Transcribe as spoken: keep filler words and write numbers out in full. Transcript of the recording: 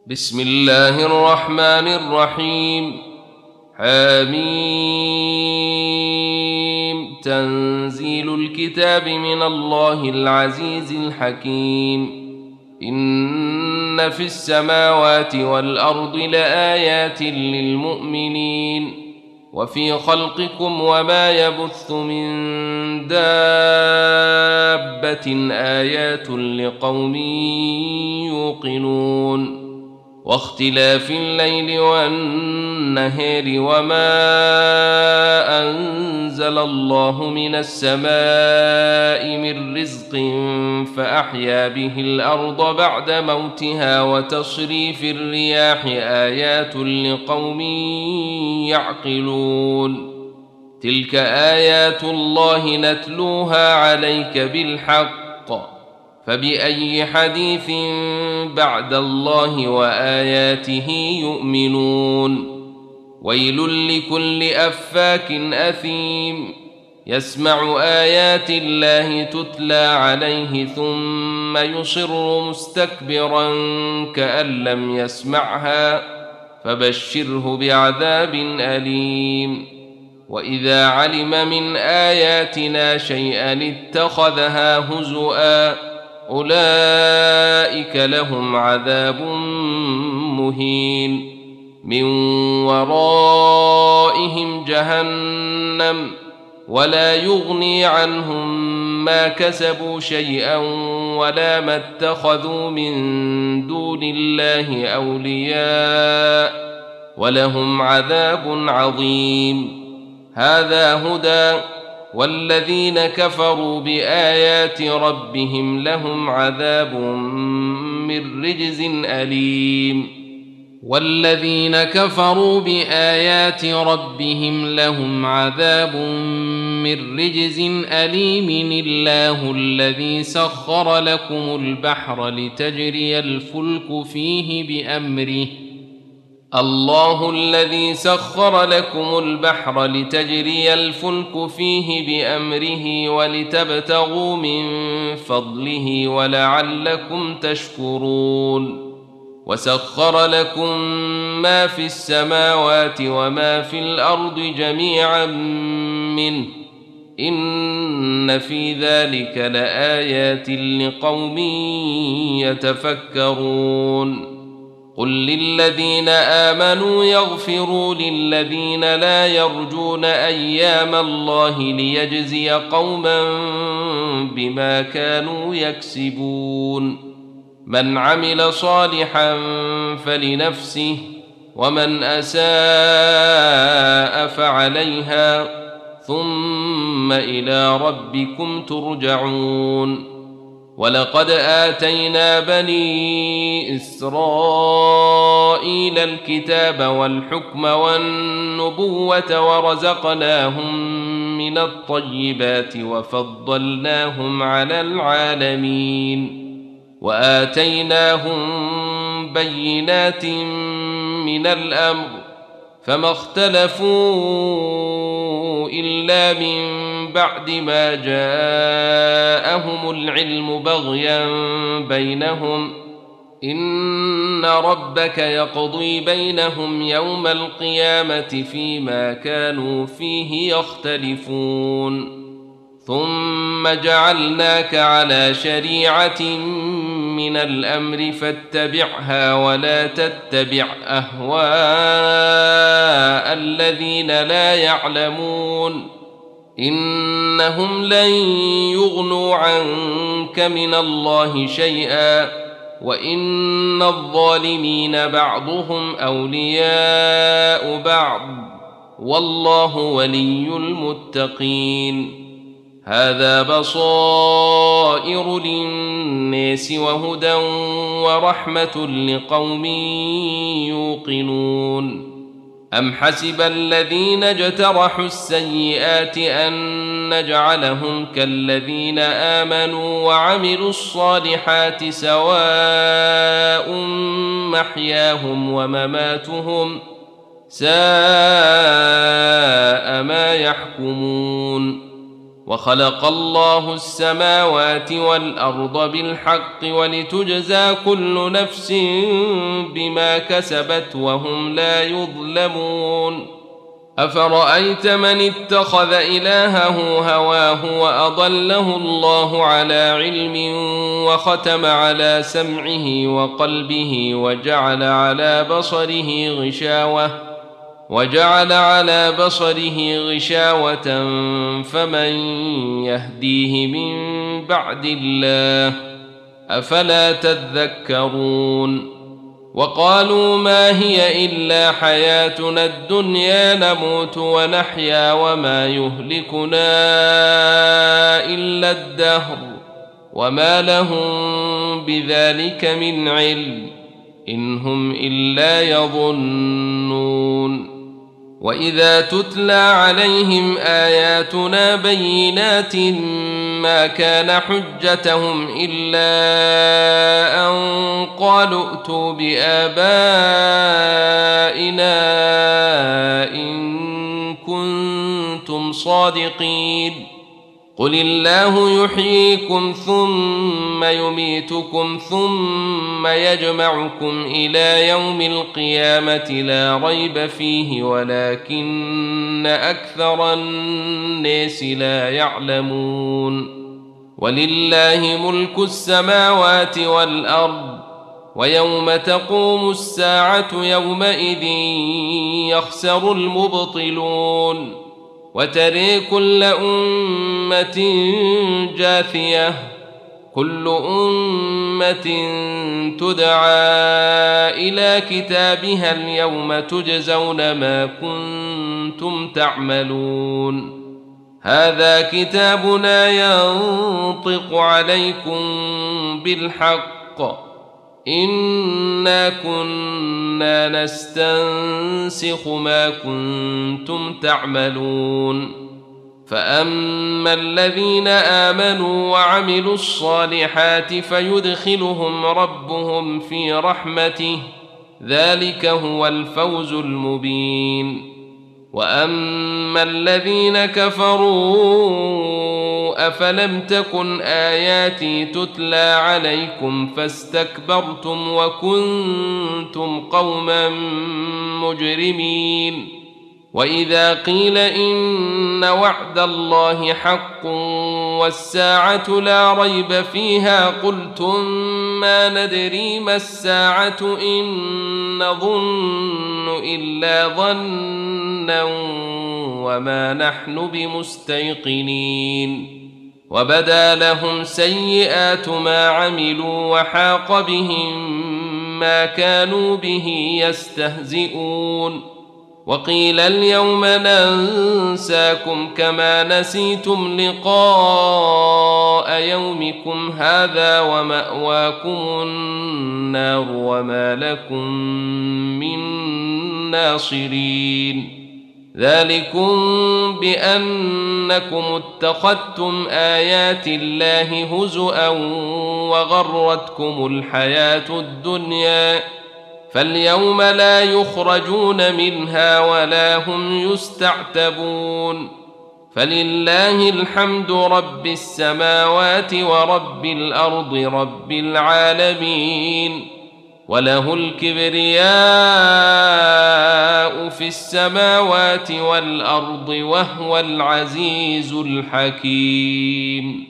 بسم الله الرحمن الرحيم. حميم. تنزيل الكتاب من الله العزيز الحكيم. إن في السماوات والأرض لآيات للمؤمنين وفي خلقكم وما يبث من دابة آيات لقوم يوقنون. واختلاف الليل والنهار وما أنزل الله من السماء من رزق فأحيا به الأرض بعد موتها وتصريف الرياح آيات لقوم يعقلون. تلك آيات الله نتلوها عليك بالحق فبأي حديث بعد الله وآياته يؤمنون. ويل لكل أفاك أثيم يسمع آيات الله تتلى عليه ثم يصر مستكبرا كأن لم يسمعها فبشره بعذاب أليم. وإذا علم من آياتنا شيئا اتخذها هزؤا أولئك لهم عذاب مهين من ورائهم جهنم ولا يغني عنهم ما كسبوا شيئا ولا ما اتخذوا من دون الله أولياء ولهم عذاب عظيم. هذا هدى والذين كفروا بآيات ربهم لهم عذاب من رجز أليم. والذين كفروا بآيات ربهم لهم عذاب من رجز أليم. الله الذي سخر لكم البحر لتجري الفلك فيه بأمره الله الذي سخر لكم البحر لتجري الفلك فيه بأمره ولتبتغوا من فضله ولعلكم تشكرون. وسخر لكم ما في السماوات وما في الأرض جميعا منه إن في ذلك لآيات لقوم يتفكرون. قل للذين آمنوا يغفروا للذين لا يرجون أيام الله ليجزي قوما بما كانوا يكسبون. من عمل صالحا فلنفسه ومن أساء فعليها ثم إلى ربكم ترجعون. ولقد آتينا بني إسرائيل الكتاب والحكم والنبوة ورزقناهم من الطيبات وفضلناهم على العالمين وآتيناهم بينات من الأمر فما اختلفوا إلا من بعد ما جاءهم العلم بغيا بينهم إن ربك يقضي بينهم يوم القيامة فيما كانوا فيه يختلفون. ثم جعلناك على شريعة من الأمر فاتبعها ولا تتبع أهواء الذين لا يعلمون إنهم لن يغنوا عنك من الله شيئا وإن الظالمين بعضهم أولياء بعض والله ولي المتقين. هذا بصائر للناس وهدى ورحمة لقوم يوقنون. أم حسب الذين اجترحوا السيئات أن نجعلهم كالذين آمنوا وعملوا الصالحات سواء محياهم ومماتهم ساء ما يحكمون. وخلق الله السماوات والأرض بالحق ولتجزى كل نفس بما كسبت وهم لا يظلمون أفرأيت من اتخذ إلهه هواه وأضله الله على علم وختم على سمعه وقلبه وجعل على بصره غشاوة وجعل على بصره غشاوة فمن يهديه من بعد الله أفلا تذكرون وقالوا ما هي إلا حياتنا الدنيا نموت ونحيا وما يهلكنا إلا الدهر وما لهم بذلك من علم إن هم إلا يظنون وإذا تتلى عليهم آياتنا بينات ما كان حجتهم إلا أن قالوا ائتوا بآبائنا إن كنتم صادقين قل الله يحييكم ثم يميتكم ثم يجمعكم إلى يوم القيامة لا ريب فيه ولكن أكثر الناس لا يعلمون ولله ملك السماوات والأرض ويوم تقوم الساعة يومئذ يخسر المبطلون وترى كل أمة جاثية كل أمة تدعى إلى كتابها اليوم تجزون ما كنتم تعملون هذا كتابنا ينطق عليكم بالحق إنا كنا نستنسخ ما كنتم تعملون فأما الذين آمنوا وعملوا الصالحات فيدخلهم ربهم في رحمته ذلك هو الفوز المبين وأما الذين كفروا أفلم تكن آياتي تتلى عليكم فاستكبرتم وكنتم قوما مجرمين وإذا قيل إن وعد الله حق والساعة لا ريب فيها قلتم ما ندري ما الساعة إن نظن إلا ظنا وما نحن بمستيقنين وبدا لهم سيئات ما عملوا وحاق بهم ما كانوا به يستهزئون وقيل اليوم ننساكم كما نسيتم لقاء يومكم هذا ومأواكم النار وما لكم من ناصرين ذلكم بأنكم اتخذتم آيات الله هزؤا وغرتكم الحياة الدنيا فاليوم لا يخرجون منها ولا هم يستعتبون فلله الحمد رب السماوات ورب الأرض رب العالمين وله الكبرياء في السماوات والأرض وهو العزيز الحكيم